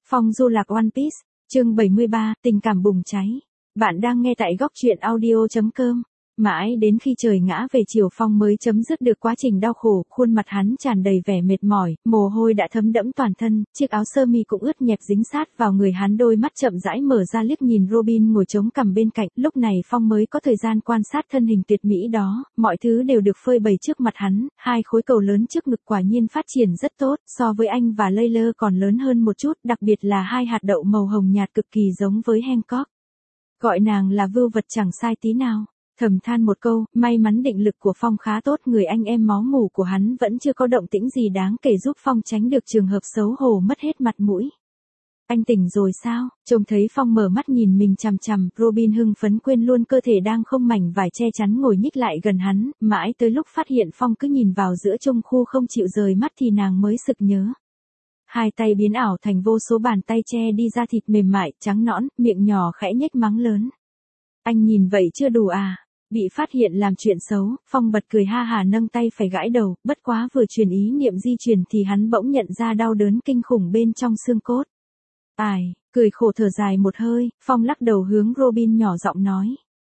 Phong du lạc One Piece, chương 73, tình cảm bùng cháy. Bạn đang nghe tại góc truyện audio.com. Mãi đến khi trời ngã về chiều Phong mới chấm dứt được quá trình đau khổ, khuôn mặt hắn tràn đầy vẻ mệt mỏi, mồ hôi đã thấm đẫm toàn thân, chiếc áo sơ mi cũng ướt nhẹp dính sát vào người hắn, đôi mắt chậm rãi mở ra liếc nhìn Robin ngồi chống cằm bên cạnh, lúc này Phong mới có thời gian quan sát thân hình tuyệt mỹ đó, mọi thứ đều được phơi bày trước mặt hắn, hai khối cầu lớn trước ngực quả nhiên phát triển rất tốt, so với anh và Layla còn lớn hơn một chút, đặc biệt là hai hạt đậu màu hồng nhạt cực kỳ giống với Hancock. Gọi nàng là vưu vật chẳng sai tí nào. Thầm than một câu, may mắn định lực của Phong khá tốt, người anh em máu mủ của hắn vẫn chưa có động tĩnh gì đáng kể giúp Phong tránh được trường hợp xấu hổ mất hết mặt mũi. Anh tỉnh rồi sao? Trông thấy Phong mở mắt nhìn mình chằm chằm, Robin hưng phấn quên luôn cơ thể đang không mảnh vải che chắn ngồi nhích lại gần hắn, mãi tới lúc phát hiện Phong cứ nhìn vào giữa trung khu không chịu rời mắt thì nàng mới sực nhớ. Hai tay biến ảo thành vô số bàn tay che đi da thịt mềm mại, trắng nõn, miệng nhỏ khẽ nhếch mắng lớn. Anh nhìn vậy chưa đủ à? Bị phát hiện làm chuyện xấu, Phong bật cười ha hà nâng tay phải gãi đầu, bất quá vừa truyền ý niệm di truyền thì hắn bỗng nhận ra đau đớn kinh khủng bên trong xương cốt. Ai, cười khổ thở dài một hơi, Phong lắc đầu hướng Robin nhỏ giọng nói.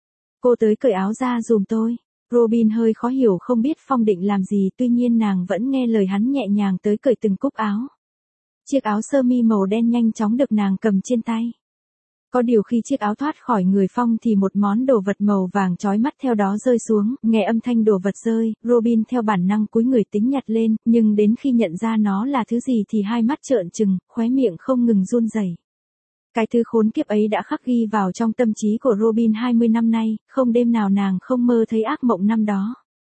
Cô tới cởi áo ra giùm tôi. Robin hơi khó hiểu không biết Phong định làm gì, tuy nhiên nàng vẫn nghe lời hắn nhẹ nhàng tới cởi từng cúc áo. Chiếc áo sơ mi màu đen nhanh chóng được nàng cầm trên tay. Có điều khi chiếc áo thoát khỏi người Phong thì một món đồ vật màu vàng chói mắt theo đó rơi xuống, nghe âm thanh đồ vật rơi, Robin theo bản năng cúi người tính nhặt lên, nhưng đến khi nhận ra nó là thứ gì thì hai mắt trợn trừng, khóe miệng không ngừng run rẩy. Cái thứ khốn kiếp ấy đã khắc ghi vào trong tâm trí của Robin 20 năm nay, không đêm nào nàng không mơ thấy ác mộng năm đó.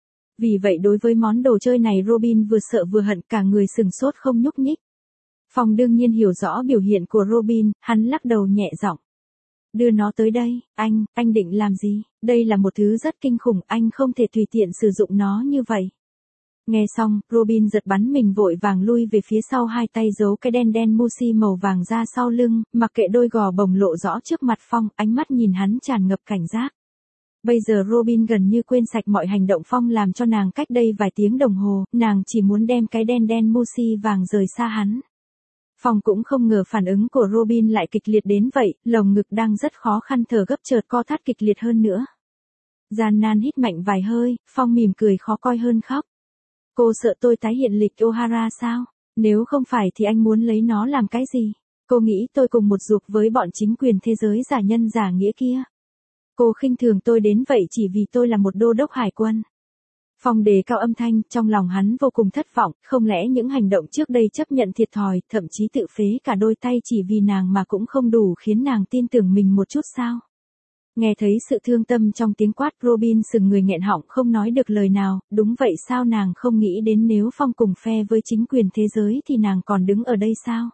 Vì vậy đối với món đồ chơi này Robin vừa sợ vừa hận, cả người sừng sốt không nhúc nhích. Phong đương nhiên hiểu rõ biểu hiện của Robin, hắn lắc đầu nhẹ giọng. Đưa nó tới đây, anh định làm gì? Đây là một thứ rất kinh khủng, anh không thể tùy tiện sử dụng nó như vậy. Nghe xong, Robin giật bắn mình vội vàng lui về phía sau, hai tay giấu cái đen đen Musi màu vàng ra sau lưng, mặc kệ đôi gò bồng lộ rõ trước mặt Phong, ánh mắt nhìn hắn tràn ngập cảnh giác. Bây giờ Robin gần như quên sạch mọi hành động Phong làm cho nàng cách đây vài tiếng đồng hồ, nàng chỉ muốn đem cái đen đen Musi vàng rời xa hắn. Phong cũng không ngờ phản ứng của Robin lại kịch liệt đến vậy, lồng ngực đang rất khó khăn thở gấp chợt co thắt kịch liệt hơn nữa. Gian nan hít mạnh vài hơi, Phong mỉm cười khó coi hơn khóc. Cô sợ tôi tái hiện lịch O'Hara sao? Nếu không phải thì anh muốn lấy nó làm cái gì? Cô nghĩ tôi cùng một ruột với bọn chính quyền thế giới giả nhân giả nghĩa kia. Cô khinh thường tôi đến vậy chỉ vì tôi là một đô đốc hải quân. Phong đề cao âm thanh, trong lòng hắn vô cùng thất vọng, không lẽ những hành động trước đây chấp nhận thiệt thòi, thậm chí tự phế cả đôi tay chỉ vì nàng mà cũng không đủ khiến nàng tin tưởng mình một chút sao? Nghe thấy sự thương tâm trong tiếng quát, Robin sừng người nghẹn họng không nói được lời nào, đúng vậy sao, nàng không nghĩ đến nếu Phong cùng phe với chính quyền thế giới thì nàng còn đứng ở đây sao?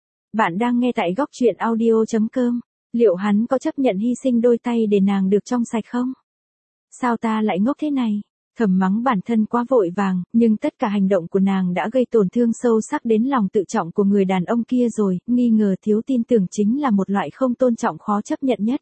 Bạn đang nghe tại góc truyện audio.com, liệu hắn có chấp nhận hy sinh đôi tay để nàng được trong sạch không? Sao ta lại ngốc thế này? Thầm mắng bản thân quá vội vàng, nhưng tất cả hành động của nàng đã gây tổn thương sâu sắc đến lòng tự trọng của người đàn ông kia rồi, nghi ngờ thiếu tin tưởng chính là một loại không tôn trọng khó chấp nhận nhất.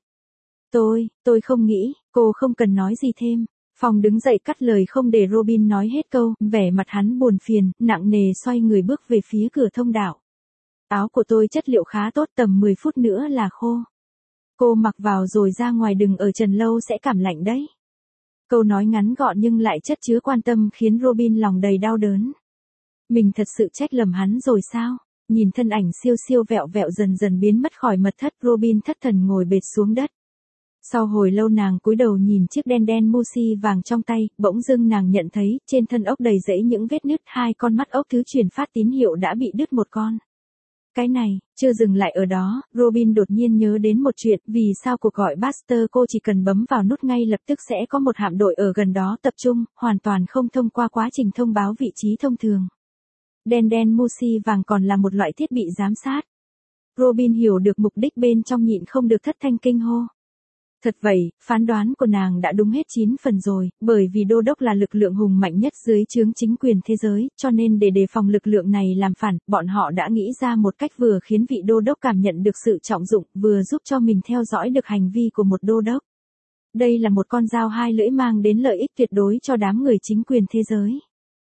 Tôi không nghĩ, cô không cần nói gì thêm. Phong đứng dậy cắt lời không để Robin nói hết câu, vẻ mặt hắn buồn phiền, nặng nề xoay người bước về phía cửa thông đạo. Áo của tôi chất liệu khá tốt, tầm 10 phút nữa là khô. Cô mặc vào rồi ra ngoài, đừng ở trần lâu sẽ cảm lạnh đấy. Câu nói ngắn gọn nhưng lại chất chứa quan tâm khiến Robin lòng đầy đau đớn. Mình thật sự trách lầm hắn rồi sao? Nhìn thân ảnh siêu siêu vẹo vẹo dần dần biến mất khỏi mật thất, Robin thất thần ngồi bệt xuống đất. Sau hồi lâu nàng cúi đầu nhìn chiếc đen đen Musi vàng trong tay, bỗng dưng nàng nhận thấy trên thân ốc đầy rẫy những vết nứt, hai con mắt ốc thứ truyền phát tín hiệu đã bị đứt một con. Cái này, chưa dừng lại ở đó, Robin đột nhiên nhớ đến một chuyện, vì sao cuộc gọi Buster cô chỉ cần bấm vào nút ngay lập tức sẽ có một hạm đội ở gần đó tập trung, hoàn toàn không thông qua quá trình thông báo vị trí thông thường. Đen đen Musi vàng còn là một loại thiết bị giám sát. Robin hiểu được mục đích bên trong, nhịn không được thất thanh kinh hô. Thật vậy, phán đoán của nàng đã đúng hết 9 phần rồi, bởi vì đô đốc là lực lượng hùng mạnh nhất dưới trướng chính quyền thế giới, cho nên để đề phòng lực lượng này làm phản, bọn họ đã nghĩ ra một cách vừa khiến vị đô đốc cảm nhận được sự trọng dụng, vừa giúp cho mình theo dõi được hành vi của một đô đốc. Đây là một con dao hai lưỡi mang đến lợi ích tuyệt đối cho đám người chính quyền thế giới.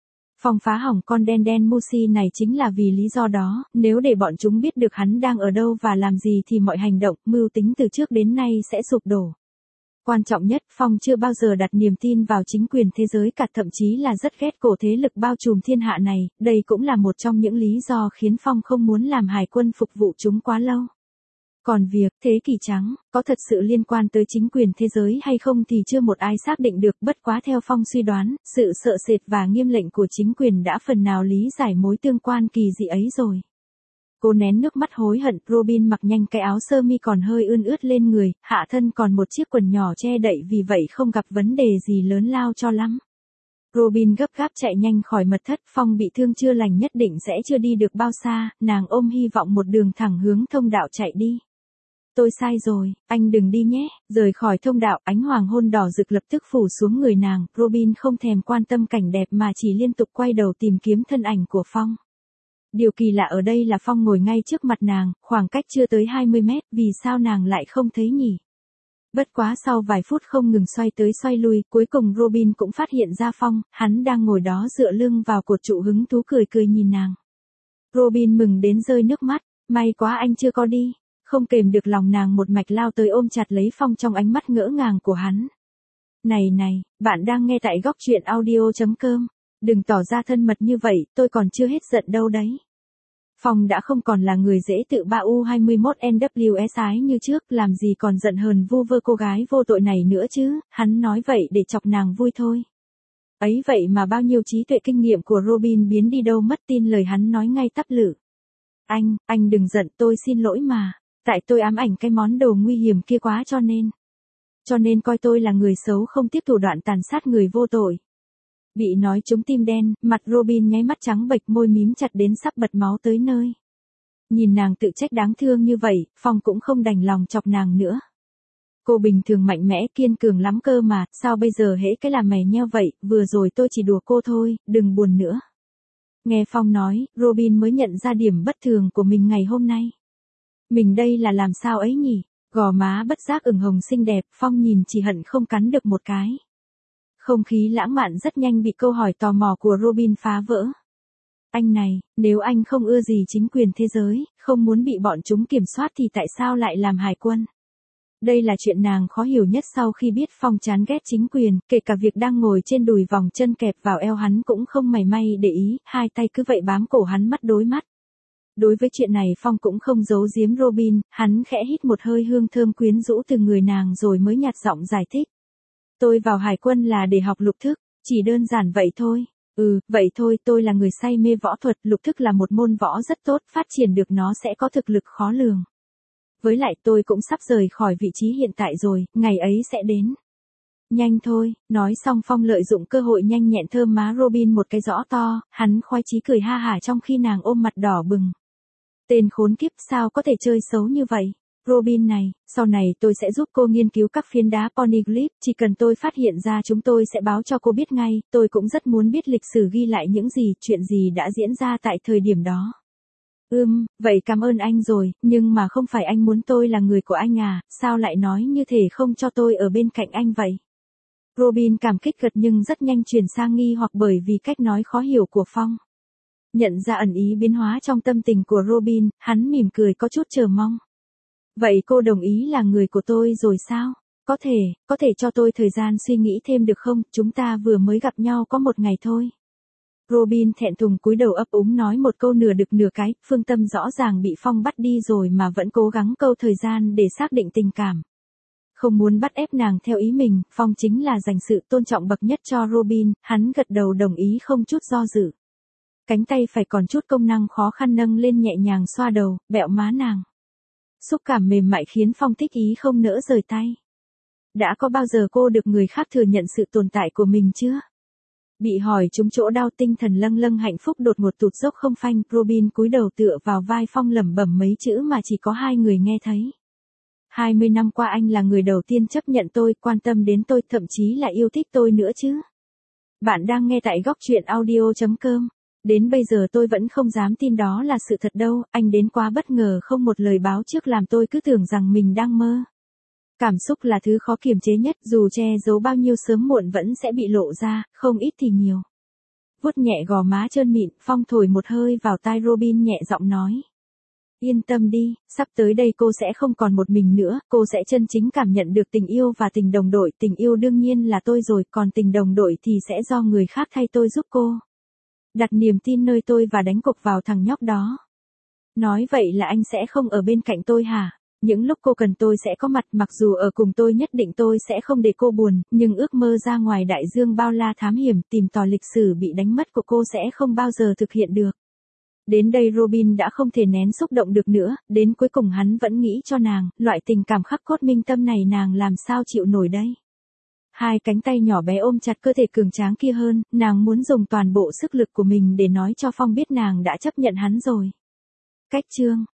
Phong phá hỏng con đen đen Musi này chính là vì lý do đó, nếu để bọn chúng biết được hắn đang ở đâu và làm gì thì mọi hành động, mưu tính từ trước đến nay sẽ sụp đổ. Quan trọng nhất, Phong chưa bao giờ đặt niềm tin vào chính quyền thế giới cả, thậm chí là rất ghét cổ thế lực bao trùm thiên hạ này, đây cũng là một trong những lý do khiến Phong không muốn làm hải quân phục vụ chúng quá lâu. Còn việc thế kỷ trắng có thật sự liên quan tới chính quyền thế giới hay không thì chưa một ai xác định được, bất quá theo Phong suy đoán, sự sợ sệt và nghiêm lệnh của chính quyền đã phần nào lý giải mối tương quan kỳ dị ấy rồi. Cô nén nước mắt hối hận, Robin mặc nhanh cái áo sơ mi còn hơi ướt lên người, hạ thân còn một chiếc quần nhỏ che đậy, vì vậy không gặp vấn đề gì lớn lao cho lắm. Robin gấp gáp chạy nhanh khỏi mật thất, Phong bị thương chưa lành nhất định sẽ chưa đi được bao xa, nàng ôm hy vọng một đường thẳng hướng thông đạo chạy đi. Tôi sai rồi, anh đừng đi nhé. Rời khỏi thông đạo, ánh hoàng hôn đỏ rực lập tức phủ xuống người nàng, Robin không thèm quan tâm cảnh đẹp mà chỉ liên tục quay đầu tìm kiếm thân ảnh của Phong. Điều kỳ lạ ở đây là Phong ngồi ngay trước mặt nàng, khoảng cách chưa tới 20 mét, vì sao nàng lại không thấy nhỉ? Bất quá sau vài phút không ngừng xoay tới xoay lui, cuối cùng Robin cũng phát hiện ra Phong, hắn đang ngồi đó dựa lưng vào cột trụ hứng thú cười cười nhìn nàng. Robin mừng đến rơi nước mắt, may quá anh chưa có đi. Không kềm được lòng nàng một mạch lao tới ôm chặt lấy Phong trong ánh mắt ngỡ ngàng của hắn. Này, bạn đang nghe tại góc truyện audio.com. Đừng tỏ ra thân mật như vậy, tôi còn chưa hết giận đâu đấy. Phong đã không còn là người dễ tự ba U21 NWS ái như trước, làm gì còn giận hờn vu vơ cô gái vô tội này nữa chứ, hắn nói vậy để chọc nàng vui thôi. Ấy vậy mà bao nhiêu trí tuệ kinh nghiệm của Robin biến đi đâu mất, tin lời hắn nói ngay tắp lự. Anh đừng giận, tôi xin lỗi mà. Tại tôi ám ảnh cái món đồ nguy hiểm kia quá cho nên coi tôi là người xấu không tiếp thủ đoạn tàn sát người vô tội. Bị nói trúng tim đen, mặt Robin nháy mắt trắng bệch, môi mím chặt đến sắp bật máu tới nơi. Nhìn nàng tự trách đáng thương như vậy, Phong cũng không đành lòng chọc nàng nữa. Cô bình thường mạnh mẽ kiên cường lắm cơ mà, sao bây giờ hễ cái làm mày nheo vậy, vừa rồi tôi chỉ đùa cô thôi, đừng buồn nữa. Nghe Phong nói, Robin mới nhận ra điểm bất thường của mình ngày hôm nay. Mình đây là làm sao ấy nhỉ? Gò má bất giác ửng hồng xinh đẹp, Phong nhìn chỉ hận không cắn được một cái. Không khí lãng mạn rất nhanh bị câu hỏi tò mò của Robin phá vỡ. Anh này, nếu anh không ưa gì chính quyền thế giới, không muốn bị bọn chúng kiểm soát thì tại sao lại làm hải quân? Đây là chuyện nàng khó hiểu nhất sau khi biết Phong chán ghét chính quyền, kể cả việc đang ngồi trên đùi vòng chân kẹp vào eo hắn cũng không mảy may để ý, hai tay cứ vậy bám cổ hắn mắt đối mắt. Đối với chuyện này Phong cũng không giấu giếm Robin, hắn khẽ hít một hơi hương thơm quyến rũ từ người nàng rồi mới nhạt giọng giải thích. Tôi vào hải quân là để học lục thức, chỉ đơn giản vậy thôi. Vậy thôi, tôi là người say mê võ thuật, lục thức là một môn võ rất tốt, phát triển được nó sẽ có thực lực khó lường. Với lại tôi cũng sắp rời khỏi vị trí hiện tại rồi, ngày ấy sẽ đến. Nhanh thôi, nói xong Phong lợi dụng cơ hội nhanh nhẹn thơm má Robin một cái rõ to, hắn khoái chí cười ha hả trong khi nàng ôm mặt đỏ bừng. Tên khốn kiếp, sao có thể chơi xấu như vậy? Robin này, sau này tôi sẽ giúp cô nghiên cứu các phiến đá poneglyph, chỉ cần tôi phát hiện ra chúng tôi sẽ báo cho cô biết ngay, tôi cũng rất muốn biết lịch sử ghi lại những gì, chuyện gì đã diễn ra tại thời điểm đó. Vậy cảm ơn anh rồi, nhưng mà không phải anh muốn tôi là người của anh à, sao lại nói như thể không cho tôi ở bên cạnh anh vậy? Robin cảm kích gật nhưng rất nhanh chuyển sang nghi hoặc bởi vì cách nói khó hiểu của Phong. Nhận ra ẩn ý biến hóa trong tâm tình của Robin, hắn mỉm cười có chút chờ mong. Vậy cô đồng ý là người của tôi rồi sao? Có thể cho tôi thời gian suy nghĩ thêm được không, chúng ta vừa mới gặp nhau có một ngày thôi. Robin thẹn thùng cúi đầu ấp úng nói một câu nửa đực nửa cái, phương tâm rõ ràng bị Phong bắt đi rồi mà vẫn cố gắng câu thời gian để xác định tình cảm. Không muốn bắt ép nàng theo ý mình, Phong chính là dành sự tôn trọng bậc nhất cho Robin, hắn gật đầu đồng ý không chút do dự. Cánh tay phải còn chút công năng khó khăn nâng lên nhẹ nhàng xoa đầu, bẹo má nàng. Xúc cảm mềm mại khiến Phong thích ý không nỡ rời tay. Đã có bao giờ cô được người khác thừa nhận sự tồn tại của mình chưa? Bị hỏi trúng chỗ đau, tinh thần lâng lâng hạnh phúc đột ngột tụt dốc không phanh, Robin cúi đầu tựa vào vai Phong lẩm bẩm mấy chữ mà chỉ có hai người nghe thấy. 20 năm qua anh là người đầu tiên chấp nhận tôi, quan tâm đến tôi, thậm chí là yêu thích tôi nữa chứ. Bạn đang nghe tại góc truyện audio.com. Đến bây giờ tôi vẫn không dám tin đó là sự thật đâu, anh đến quá bất ngờ, không một lời báo trước làm tôi cứ tưởng rằng mình đang mơ. Cảm xúc là thứ khó kiềm chế nhất, dù che giấu bao nhiêu sớm muộn vẫn sẽ bị lộ ra, không ít thì nhiều. Vuốt nhẹ gò má trơn mịn, Phong thổi một hơi vào tai Robin nhẹ giọng nói. Yên tâm đi, sắp tới đây cô sẽ không còn một mình nữa, cô sẽ chân chính cảm nhận được tình yêu và tình đồng đội. Tình yêu đương nhiên là tôi rồi, còn tình đồng đội thì sẽ do người khác thay tôi giúp cô. Đặt niềm tin nơi tôi và đánh cược vào thằng nhóc đó. Nói vậy là anh sẽ không ở bên cạnh tôi hả? Những lúc cô cần tôi sẽ có mặt, mặc dù ở cùng tôi nhất định tôi sẽ không để cô buồn, nhưng ước mơ ra ngoài đại dương bao la thám hiểm tìm tòi lịch sử bị đánh mất của cô sẽ không bao giờ thực hiện được. Đến đây Robin đã không thể nén xúc động được nữa, đến cuối cùng hắn vẫn nghĩ cho nàng, loại tình cảm khắc cốt minh tâm này nàng làm sao chịu nổi đây. Hai cánh tay nhỏ bé ôm chặt cơ thể cường tráng kia hơn, nàng muốn dùng toàn bộ sức lực của mình để nói cho Phong biết nàng đã chấp nhận hắn rồi. Cách chương